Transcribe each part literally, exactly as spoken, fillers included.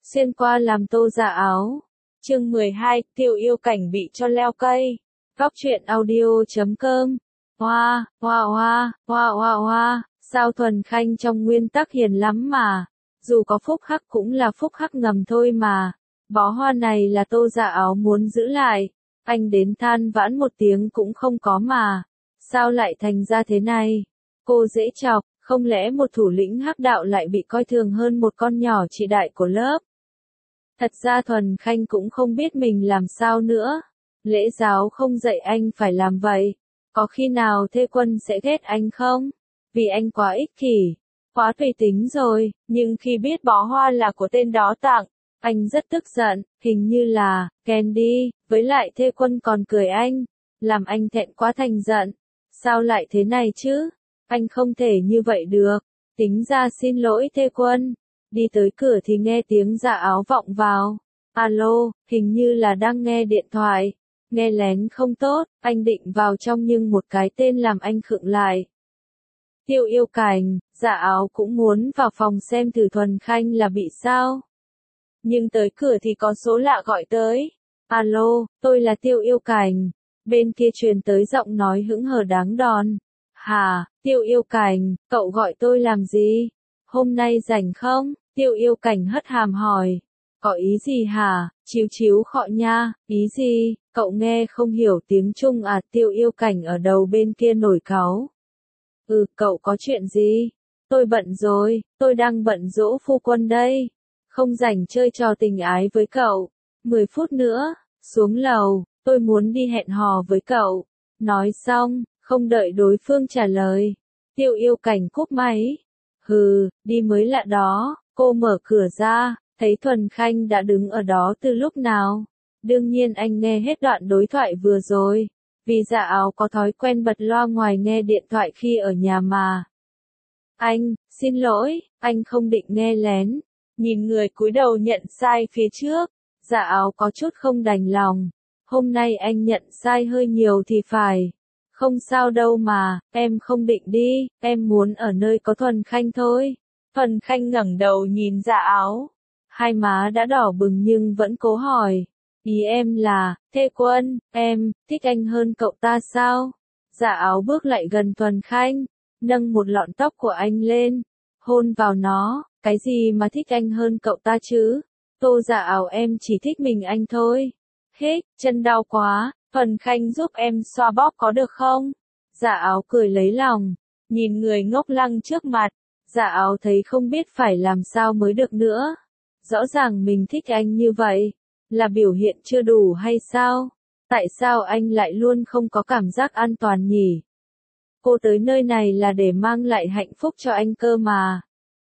xuyên qua làm tô dạ áo. Chương mười hai, Tiêu Yêu Cảnh bị cho leo cây. Góc truyện audio chấm com. Hoa, hoa hoa, hoa hoa hoa, sao Thuần Khanh trong nguyên tắc hiền lắm mà. Dù có phúc hắc cũng là phúc hắc ngầm thôi mà. Bó hoa này là tô dạ áo muốn giữ lại. Anh đến than vãn một tiếng cũng không có mà. Sao lại thành ra thế này? Cô dễ chọc, không lẽ một thủ lĩnh hắc đạo lại bị coi thường hơn một con nhỏ chị đại của lớp? Thật ra Thuần Khanh cũng không biết mình làm sao nữa. Lễ giáo không dạy anh phải làm vậy. Có khi nào Thê Quân sẽ ghét anh không? Vì anh quá ích kỷ, quá tùy tính rồi, nhưng khi biết bó hoa là của tên đó tặng, anh rất tức giận, hình như là, Candy, với lại Thê Quân còn cười anh, làm anh thẹn quá thành giận. Sao lại thế này chứ? Anh không thể như vậy được. Tính ra xin lỗi Thê Quân. Đi tới cửa thì nghe tiếng dạ áo vọng vào. Alo, hình như là đang nghe điện thoại. Nghe lén không tốt, anh định vào trong nhưng một cái tên làm anh khựng lại. Tiêu Yêu Cảnh, dạ áo cũng muốn vào phòng xem thử Thuần Khanh là bị sao. Nhưng tới cửa thì có số lạ gọi tới. Alo, tôi là Tiêu Yêu Cảnh. Bên kia truyền tới giọng nói hững hờ đáng đòn. Hà, Tiêu Yêu Cảnh, cậu gọi tôi làm gì? Hôm nay rảnh không? Tiêu Yêu Cảnh hất hàm hỏi. Có ý gì hả? Chíu chíu khọ nha, ý gì? Cậu nghe không hiểu tiếng Trung à? Tiêu Yêu Cảnh ở đầu bên kia nổi cáu. Ừ, cậu có chuyện gì? Tôi bận rồi, tôi đang bận dỗ phu quân đây. Không rảnh chơi trò tình ái với cậu. Mười phút nữa, xuống lầu, tôi muốn đi hẹn hò với cậu. Nói xong, không đợi đối phương trả lời. Tiêu Yêu Cảnh cúp máy. Hừ, đi mới lạ đó. Cô mở cửa ra, thấy Thuần Khanh đã đứng ở đó từ lúc nào. Đương nhiên anh nghe hết đoạn đối thoại vừa rồi. Vì dạ áo có thói quen bật loa ngoài nghe điện thoại khi ở nhà mà. Anh, xin lỗi, anh không định nghe lén. Nhìn người cúi đầu nhận sai phía trước. Dạ áo có chút không đành lòng. Hôm nay anh nhận sai hơi nhiều thì phải. Không sao đâu mà, em không định đi, em muốn ở nơi có Thuần Khanh thôi. Thuần Khanh ngẩng đầu nhìn dạ áo. Hai má đã đỏ bừng nhưng vẫn cố hỏi. Ý em là, Thê Quân, em, thích anh hơn cậu ta sao? Dạ áo bước lại gần Thuần Khanh, nâng một lọn tóc của anh lên, hôn vào nó, cái gì mà thích anh hơn cậu ta chứ? Tô dạ áo em chỉ thích mình anh thôi. Hích, chân đau quá, Thuần Khanh giúp em xoa bóp có được không? Dạ áo cười lấy lòng, nhìn người ngốc lăng trước mặt, dạ áo thấy không biết phải làm sao mới được nữa. Rõ ràng mình thích anh như vậy, là biểu hiện chưa đủ hay sao? Tại sao anh lại luôn không có cảm giác an toàn nhỉ? Cô tới nơi này là để mang lại hạnh phúc cho anh cơ mà.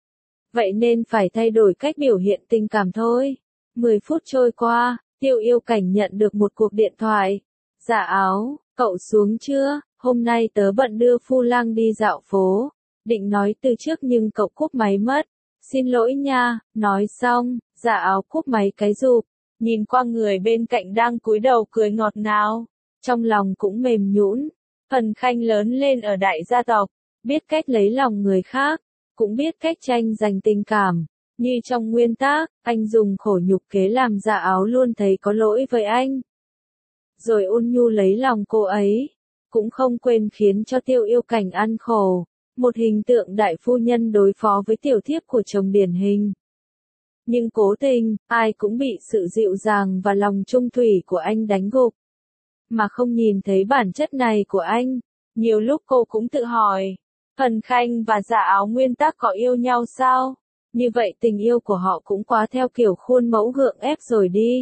Vậy nên phải thay đổi cách biểu hiện tình cảm thôi. Mười phút trôi qua, Tiêu Yêu Cảnh nhận được một cuộc điện thoại. Dạ áo, cậu xuống chưa? Hôm nay tớ bận đưa Phu Lang đi dạo phố. Định nói từ trước nhưng cậu cúp máy mất. Xin lỗi nha, nói xong, dạ áo cúp máy cái rụp. Nhìn qua người bên cạnh đang cúi đầu cười ngọt ngào. Trong lòng cũng mềm nhũn. Thuần Khanh lớn lên ở đại gia tộc. Biết cách lấy lòng người khác. Cũng biết cách tranh giành tình cảm. Như trong nguyên tắc, anh dùng khổ nhục kế làm dạ áo luôn thấy có lỗi với anh. Rồi ôn nhu lấy lòng cô ấy. Cũng không quên khiến cho Tiêu Yêu Cảnh ăn khổ. Một hình tượng đại phu nhân đối phó với tiểu thiếp của chồng điển hình. Nhưng cố tình, ai cũng bị sự dịu dàng và lòng trung thủy của anh đánh gục. Mà không nhìn thấy bản chất này của anh. Nhiều lúc cô cũng tự hỏi. Thuần Khanh và dạ áo nguyên tắc có yêu nhau sao? Như vậy tình yêu của họ cũng quá theo kiểu khuôn mẫu gượng ép rồi đi.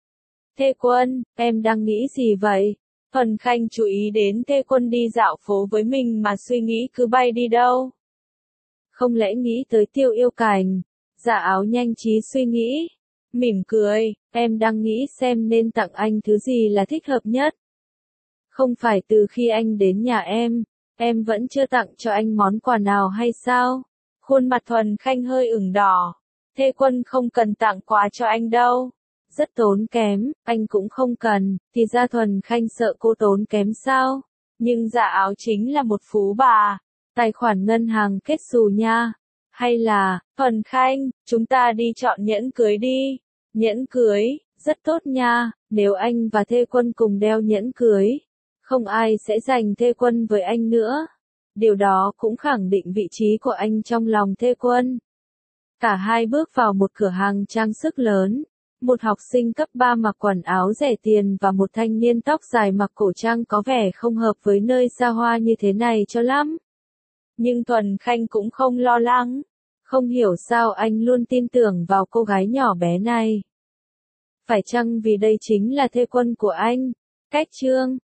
Thê Quân, em đang nghĩ gì vậy? Thuần Khanh chú ý đến Thê Quân đi dạo phố với mình mà suy nghĩ cứ bay đi đâu. Không lẽ nghĩ tới Tiêu Yêu Cảnh? Dạ áo nhanh trí suy nghĩ. Mỉm cười, em đang nghĩ xem nên tặng anh thứ gì là thích hợp nhất. Không phải từ khi anh đến nhà em, em vẫn chưa tặng cho anh món quà nào hay sao? Khuôn mặt Thuần Khanh hơi ửng đỏ. Thê Quân không cần tặng quà cho anh đâu. Rất tốn kém, anh cũng không cần, thì ra Thuần Khanh sợ cô tốn kém sao? Nhưng dạ áo chính là một phú bà. Tài khoản ngân hàng kết xù nha. Hay là, Thuần Khanh, chúng ta đi chọn nhẫn cưới đi. Nhẫn cưới, rất tốt nha, nếu anh và Thê Quân cùng đeo nhẫn cưới, không ai sẽ giành Thê Quân với anh nữa. Điều đó cũng khẳng định vị trí của anh trong lòng Thê Quân. Cả hai bước vào một cửa hàng trang sức lớn. Một học sinh cấp ba mặc quần áo rẻ tiền và một thanh niên tóc dài mặc cổ trang có vẻ không hợp với nơi xa hoa như thế này cho lắm. Nhưng Thuần Khanh cũng không lo lắng. Không hiểu sao anh luôn tin tưởng vào cô gái nhỏ bé này. Phải chăng vì đây chính là Thê Quân của anh? Cách chương